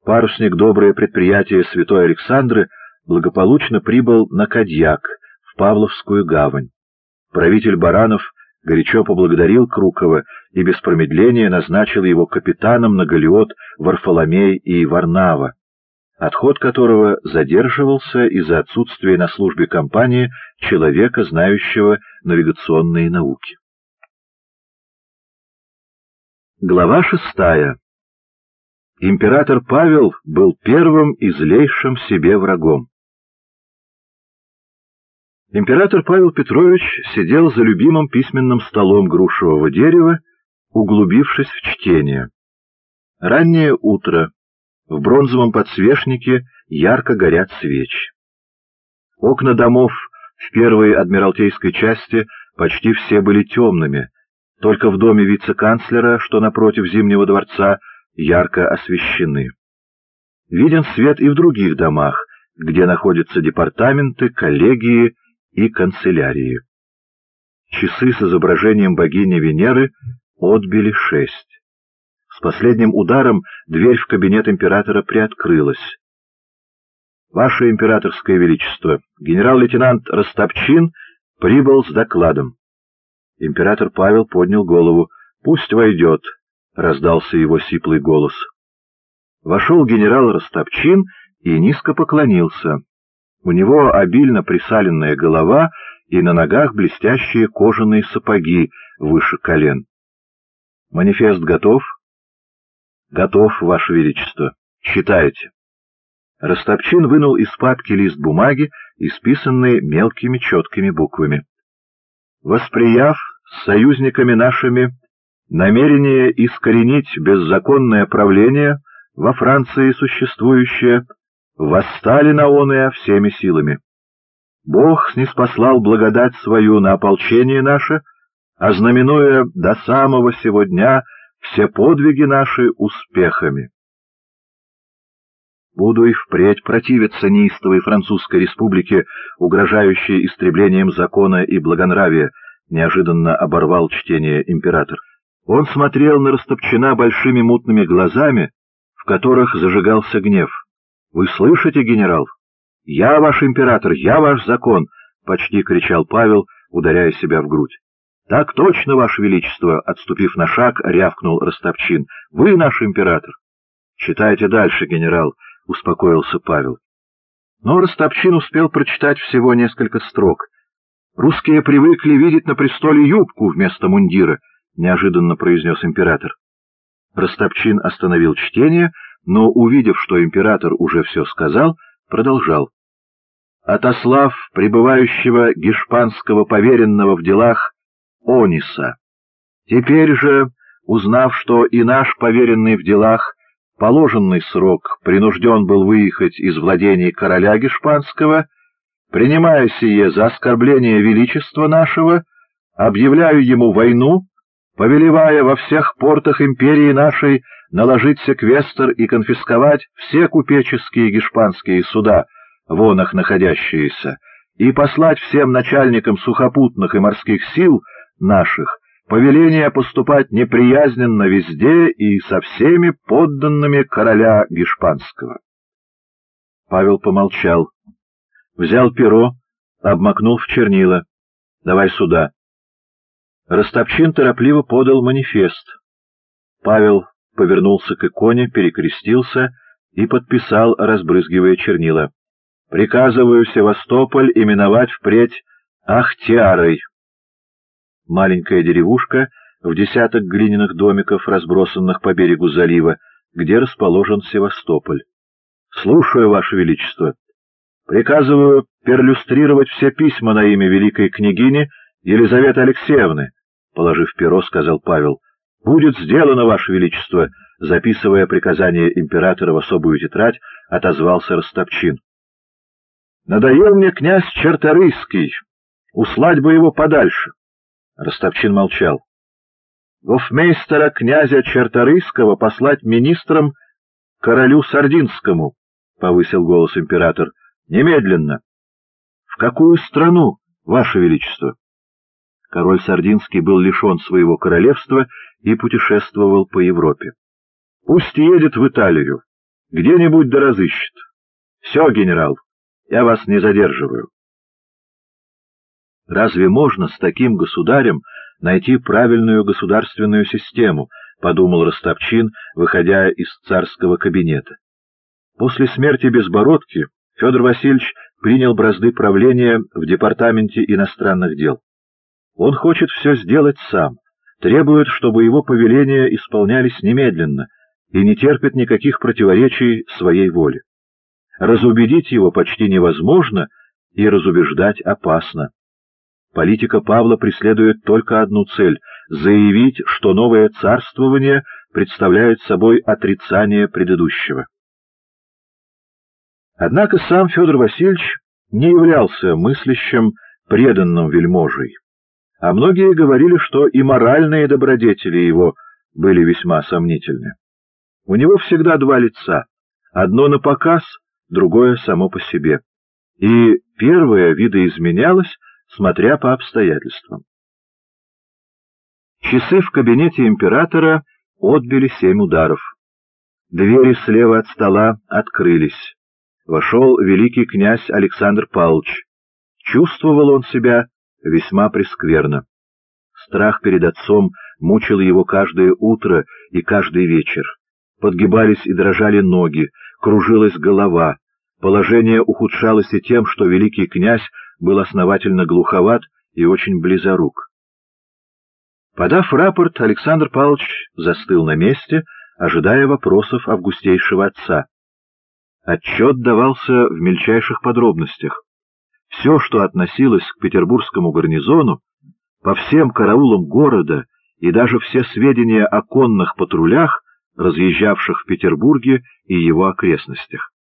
Парусник «Доброе предприятие Святой Александры» благополучно прибыл на Кадьяк, в Павловскую гавань. Правитель Баранов горячо поблагодарил Крукова и без промедления назначил его капитаном на галеот Варфоломей и Варнава, отход которого задерживался из-за отсутствия на службе компании человека, знающего навигационные науки. Глава 6. Император Павел был первым и злейшим себе врагом. Император Павел Петрович сидел за любимым письменным столом грушевого дерева, углубившись в чтение. Раннее утро. В бронзовом подсвечнике ярко горят свечи. Окна домов в первой адмиралтейской части почти все были темными, только в доме вице-канцлера, что напротив Зимнего дворца, ярко освещены. Виден свет и в других домах, где находятся департаменты, коллегии и канцелярии. Часы с изображением богини Венеры отбили 6. С последним ударом дверь в кабинет императора приоткрылась. «Ваше императорское величество, генерал-лейтенант Растопчин прибыл с докладом». Император Павел поднял голову. «Пусть войдет», — раздался его сиплый голос. Вошел генерал Растопчин и низко поклонился. У него обильно присаленная голова и на ногах блестящие кожаные сапоги выше колен. «Манифест готов?» «Готов, Ваше Величество. Читайте». Растопчин вынул из папки лист бумаги, исписанный мелкими четкими буквами. «Восприяв с союзниками нашими намерение искоренить беззаконное правление, во Франции существующее, восстали на оное всеми силами. Бог снизпослал благодать свою на ополчение наше, ознаменуя до самого сего дня все подвиги наши успехами. Буду и впредь противиться неистовой Французской республике, угрожающей истреблением закона и благонравия», — неожиданно оборвал чтение император. Он смотрел на Растопчина большими мутными глазами, в которых зажигался гнев. «Вы слышите, генерал? Я ваш император, я ваш закон!» — почти кричал Павел, ударяя себя в грудь. «Так точно, ваше величество!» — отступив на шаг, рявкнул Растопчин. «Вы наш император!» «Читайте дальше, генерал!» — успокоился Павел. Но Растопчин успел прочитать всего несколько строк. «Русские привыкли видеть на престоле юбку вместо мундира», — неожиданно произнес император. Растопчин остановил чтение, но, увидев, что император уже все сказал, продолжал. «Отослав пребывающего гешпанского поверенного в делах Ониса, теперь же, узнав, что и наш поверенный в делах положенный срок принужден был выехать из владений короля гешпанского, принимая сие за оскорбление величества нашего, объявляю ему войну, повелевая во всех портах империи нашей наложить секвестр и конфисковать все купеческие гешпанские суда, в их находящиеся, и послать всем начальникам сухопутных и морских сил наших повеление поступать неприязненно везде и со всеми подданными короля гешпанского». Павел помолчал, взял перо, обмакнул в чернила. «Давай сюда». Растопчин торопливо подал манифест. Павел повернулся к иконе, перекрестился и подписал, разбрызгивая чернила. «Приказываю Севастополь именовать впредь Ахтиарой». Маленькая деревушка в десяток глиняных домиков, разбросанных по берегу залива, где расположен Севастополь. «Слушаю, Ваше Величество. Приказываю перлюстрировать все письма на имя великой княгини Елизаветы Алексеевны», — положив перо, сказал Павел. «Будет сделано, Ваше Величество», — записывая приказание императора в особую тетрадь, отозвался Растопчин. «Надоел мне князь Черторийский. Услать бы его подальше». Растопчин молчал. «Гофмейстера князя Черторийского послать министром королю Сардинскому», — повысил голос император. «Немедленно». «В какую страну, Ваше Величество?» Король Сардинский был лишен своего королевства и путешествовал по Европе. «Пусть едет в Италию. Где-нибудь да разыщет. Все, генерал, я вас не задерживаю. Разве можно с таким государем найти правильную государственную систему, подумал Ростопчин, выходя из царского кабинета. После смерти Безбородки Федор Васильевич принял бразды правления в департаменте иностранных дел. Он хочет все сделать сам, требует, чтобы его повеления исполнялись немедленно и не терпит никаких противоречий своей воле. Разубедить его почти невозможно и разубеждать опасно. Политика Павла преследует только одну цель — заявить, что новое царствование представляет собой отрицание предыдущего. Однако сам Федор Васильевич не являлся мыслящим, преданным вельможей, а многие говорили, что и моральные добродетели его были весьма сомнительны. У него всегда два лица, одно на показ, другое само по себе, и первое видоизменялось, смотря по обстоятельствам. Часы в кабинете императора отбили 7 ударов. Двери слева от стола открылись. Вошел великий князь Александр Павлович. Чувствовал он себя весьма прескверно. Страх перед отцом мучил его каждое утро и каждый вечер. Подгибались и дрожали ноги, кружилась голова. Положение ухудшалось и тем, что великий князь был основательно глуховат и очень близорук. Подав рапорт, Александр Павлович застыл на месте, ожидая вопросов августейшего отца. Отчет давался в мельчайших подробностях. Все, что относилось к петербургскому гарнизону, по всем караулам города и даже все сведения о конных патрулях, разъезжавших в Петербурге и его окрестностях.